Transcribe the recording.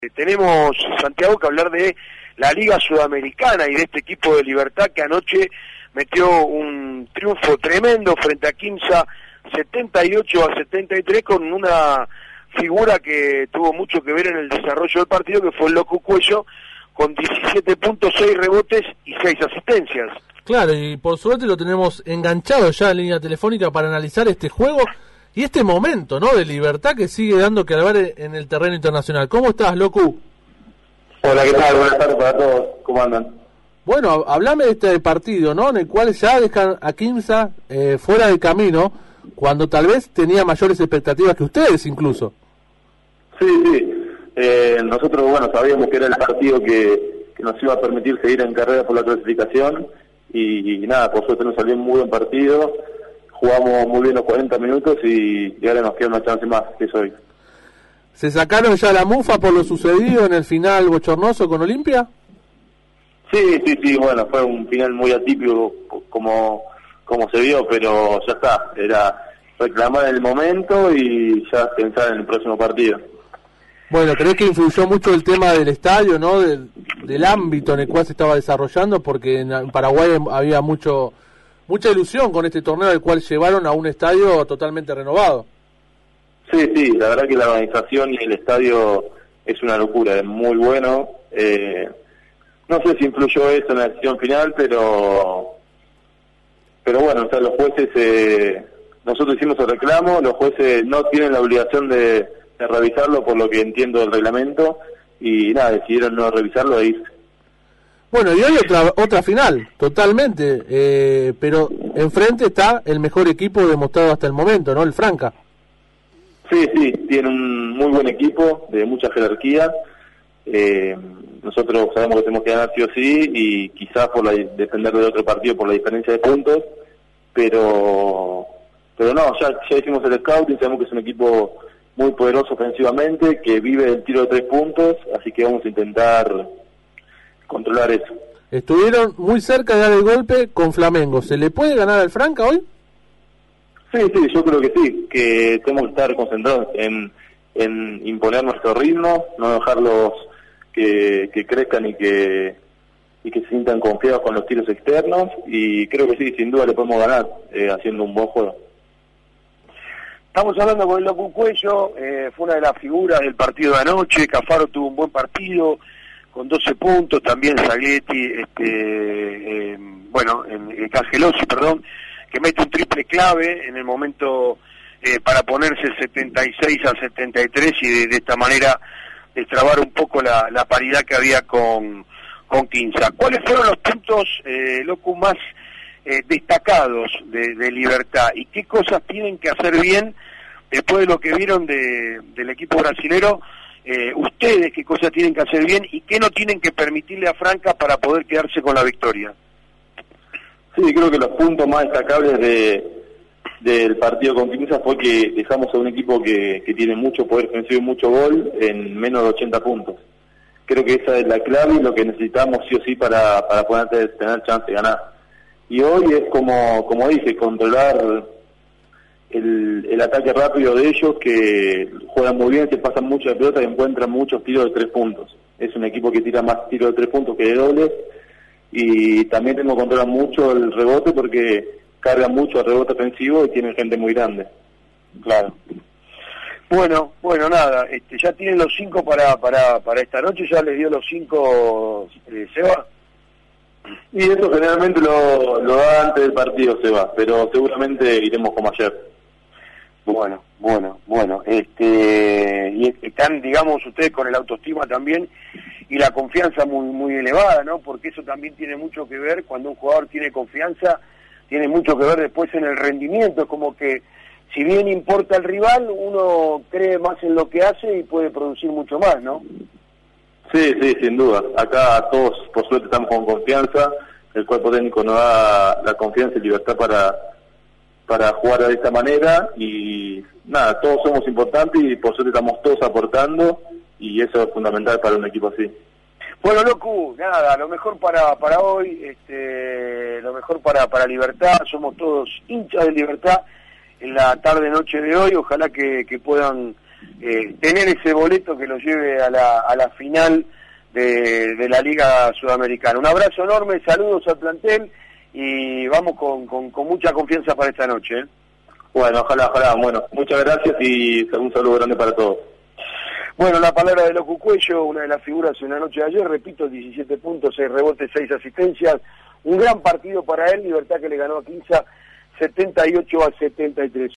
Tenemos, Santiago, que hablar de la Liga Sudamericana y de este equipo de Libertad que anoche metió un triunfo tremendo frente a Quimsa, 78-73, con una figura que tuvo mucho que ver en el desarrollo del partido, que fue el Loco Cuello, con 17 puntos, 6 rebotes y 6 asistencias. Claro, y por suerte lo tenemos enganchado ya en línea telefónica para analizar este juego y este momento, ¿no?, de Libertad que sigue dando que hablar en el terreno internacional. ¿Cómo estás, Locu? Hola, ¿qué tal? Buenas tardes para todos. ¿Cómo andan? Bueno, hablame de este partido, ¿no?, en el cual ya dejan a Quimsa fuera del camino, cuando tal vez tenía mayores expectativas que ustedes incluso. Sí. Nosotros, bueno, sabíamos que era el partido que nos iba a permitir seguir en carrera por la clasificación y nada, por suerte nos salió un muy buen partido. Jugamos muy bien los 40 minutos y ahora nos queda una chance más, que es hoy. ¿Se sacaron ya la mufa por lo sucedido en el final bochornoso con Olimpia? Sí, bueno, fue un final muy atípico como se vio, pero ya está, era reclamar en el momento y ya pensar en el próximo partido. Bueno, ¿crees que influyó mucho el tema del estadio, ¿no?, del ámbito en el cual se estaba desarrollando? Porque en Paraguay había mucha ilusión con este torneo, el cual llevaron a un estadio totalmente renovado. Sí, la verdad que la organización y el estadio es una locura, es muy bueno. No sé si influyó eso en la decisión final, pero bueno, o sea, los jueces, nosotros hicimos el reclamo, los jueces no tienen la obligación de revisarlo por lo que entiendo del reglamento, y nada, decidieron no revisarlo e irse. Bueno, y hoy otra final, totalmente, pero enfrente está el mejor equipo demostrado hasta el momento, ¿no?, el Franca. Sí, tiene un muy buen equipo, de mucha jerarquía. Nosotros sabemos que tenemos que ganar sí o sí, y quizás depender del otro partido por la diferencia de puntos, pero no, ya hicimos el scouting, sabemos que es un equipo muy poderoso ofensivamente, que vive el tiro de 3 puntos, así que vamos a intentar controlar eso. Estuvieron muy cerca de dar el golpe con Flamengo. ¿Se le puede ganar al Franca hoy? Sí, yo creo que sí, que tenemos que estar concentrados en imponer nuestro ritmo, no dejarlos que crezcan y que se sientan confiados con los tiros externos, y creo que sí, sin duda le podemos ganar haciendo un buen juego. Estamos hablando con el Loco Cuello, fue una de las figuras del partido de anoche. Cafaro tuvo un buen partido, con 12 puntos, también Zaglietti, Cangelosi, que mete un triple clave en el momento para ponerse 76-73 y de esta manera destrabar un poco la paridad que había con Quimsa. ¿Cuáles fueron los puntos, Loco, más destacados de Libertad, y qué cosas tienen que hacer bien después de lo que vieron del equipo brasilero? Ustedes, qué cosas tienen que hacer bien y qué no tienen que permitirle a Franca para poder quedarse con la victoria. Sí, creo que los puntos más destacables del partido con Quimsa fue que dejamos a un equipo que tiene mucho poder ofensivo y mucho gol en menos de 80 puntos. Creo que esa es la clave y lo que necesitamos sí o sí para poder tener chance de ganar. Y hoy es como dije, controlar el ataque rápido de ellos, que juegan muy bien, se pasan mucho de pelota y encuentran muchos tiros de 3 puntos. Es un equipo que tira más tiros de 3 puntos que de dobles, y también tenemos que controlar mucho el rebote porque cargan mucho el rebote ofensivo y tienen gente muy grande. Claro. Bueno, nada, ya tienen los 5 para esta noche, ya les dio los 5 Seba. Y eso generalmente lo da antes del partido, Seba, pero seguramente iremos como ayer. Bueno. Y están, digamos, ustedes con el autoestima también y la confianza muy elevada, ¿no? Porque eso también tiene mucho que ver, cuando un jugador tiene confianza, tiene mucho que ver después en el rendimiento. Es como que, si bien importa el rival, uno cree más en lo que hace y puede producir mucho más, ¿no? Sí, sin duda. Acá todos, por suerte, estamos con confianza. El cuerpo técnico nos da la confianza y libertad para jugar de esta manera, y nada, todos somos importantes y por suerte estamos todos aportando, y eso es fundamental para un equipo así. Bueno, Locu, nada, lo mejor para hoy, lo mejor para Libertad. Somos todos hinchas de Libertad en la tarde-noche de hoy. Ojalá que puedan tener ese boleto que lo lleve a la final de la Liga Sudamericana. Un abrazo enorme, saludos al plantel y vamos con mucha confianza para esta noche. Bueno, ojalá. Bueno, muchas gracias y un saludo grande para todos. Bueno, la palabra de Locu Cuello, una de las figuras en la noche de ayer, repito, 17 puntos, 6 rebotes, 6 asistencias, un gran partido para él, Libertad que le ganó a Quinza 78-73.